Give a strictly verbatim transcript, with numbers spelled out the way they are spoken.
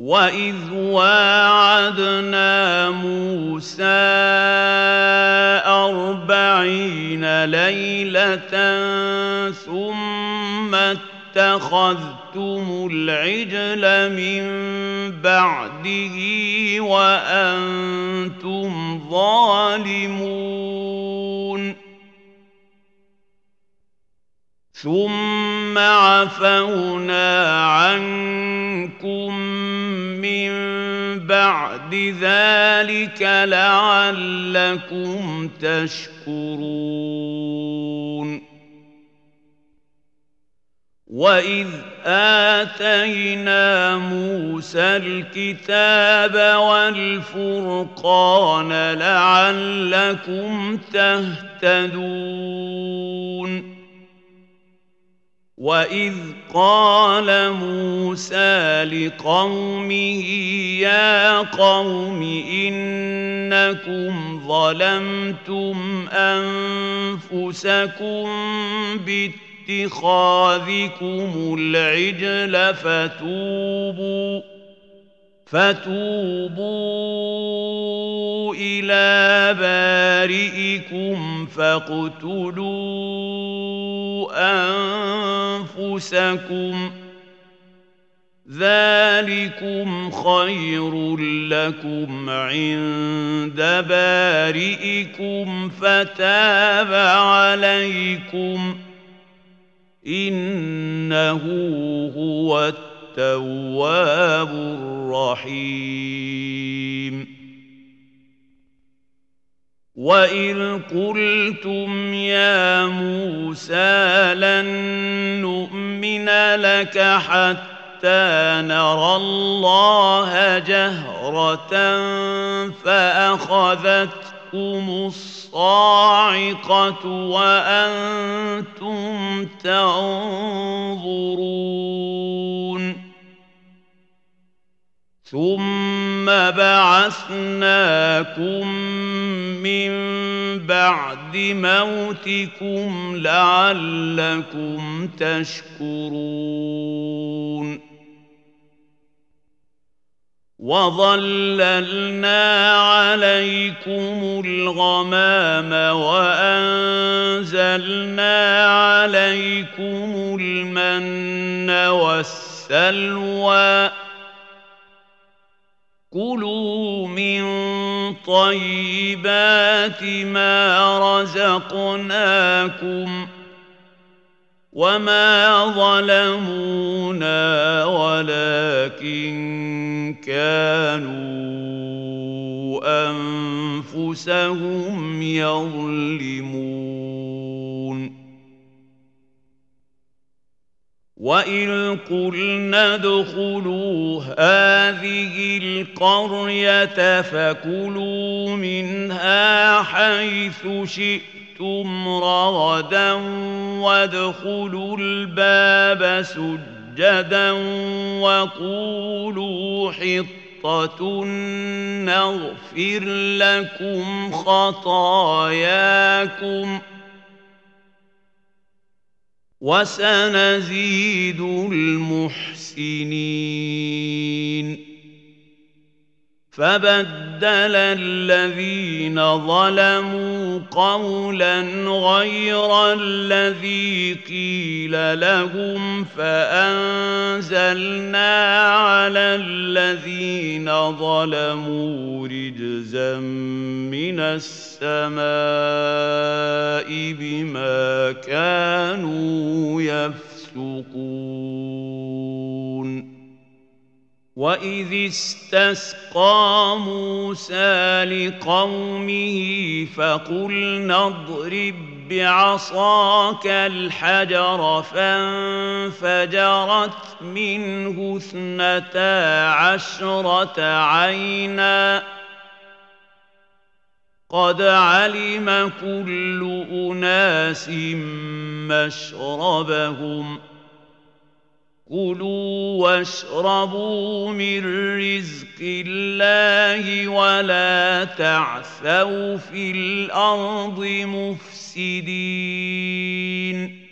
وَإِذْ وَاعَدْنَا مُوسَىٰ أَرْبَعِينَ لَيْلَةً ثُمَّ اتَّخَذْتُمُ الْعِجْلَ مِن بَعْدِهِ وَأَنتُمْ ظَالِمُونَ ثُمَّ عَفَوْنَا عَنكُم مِّن بَعْدِ ذَلِكَ لَعَلَّكُمْ تَشْكُرُونَ وَإِذْ آتَيْنَا مُوسَى الْكِتَابَ وَالْفُرْقَانَ لَعَلَّكُمْ تَهْتَدُونَ وَإِذْ قَالَ مُوسَىٰ لِقَوْمِهِ يَا قَوْمِ إِنَّكُمْ ظَلَمْتُمْ أَنفُسَكُم بِاتِّخَاذِكُمُ الْعِجْلَ فَتُوبُوا فَتُوبُوا إِلَىٰ بَارِئِكُمْ فَاقْتُلُوا أَنفُسَكُمْ ذَٰلِكُمْ خَيْرٌ لَّكُمْ عِندَ بَارِئِكُمْ فَتَابَ عَلَيْكُمْ إِنَّهُ هُوَ التَّوَّابُ الرَّحِيمُ وَإِذْ قُلْتُمْ يَا مُوسَىٰ لَن نُّؤْمِنَ لَكَ حَتَّىٰ نَرَى اللَّهَ جَهْرَةً فَأَخَذَتْكُمُ الصَّاعِقَةُ وَأَنتُمْ تَنظُرُونَ ثُمَّ بَعَثْنَاكُم مِّن بَعْدِ مَوْتِكُمْ لَعَلَّكُمْ تَشْكُرُونَ وَظَلَّلْنَا عَلَيْكُمُ الْغَمَامَ وَأَنزَلْنَا عَلَيْكُمُ الْمَنَّ وَالسَّلْوَىٰ كُلُوا مِن طَيِّبَاتِ مَا رَزَقْنَاكُمْ وَمَا ظَلَمُونَا وَلَٰكِن كَانُوا أَنفُسَهُمْ يَظْلِمُونَ وَإِذْ قُلْنَا ادْخُلُوا هَٰذِهِ الْقَرْيَةَ فَكُلُوا مِنْهَا حَيْثُ شِئْتُمْ رَغَدًا وَادْخُلُوا الْبَابَ سُجَّدًا وَقُولُوا حِطَّةٌ نَّغْفِرْ لَكُمْ خَطَايَاكُمْ وَسَنَزِيدُ الْمُحْسِنِينَ فَبَدَّلَ الَّذِينَ ظَلَمُوا قَوْلًا غَيْرَ الَّذِي قِيلَ لَهُمْ فَأَنزَلْنَا عَلَى الَّذِينَ ظَلَمُوا رِجْزًا مِّنَ السَّمَاءِ بِمَا كَانُوا يَفْسُقُونَ وَإِذِ اسْتَسْقَىٰ مُوسَىٰ لِقَوْمِهِ فَقُلْنَا اضْرِب بِّعَصَاكَ الْحَجَرَ فَانفَجَرَتْ مِنْهُ اثْنَتَا عَشْرَةَ عَيْنًا قَدْ عَلِمَ كُلُّ أُنَاسٍ مَّشْرَبَهُمْ كُلُوا وَاشْرَبُوا مِن رِّزْقِ اللَّهِ وَلَا تَعْثَوْا فِي الْأَرْضِ مُفْسِدِينَ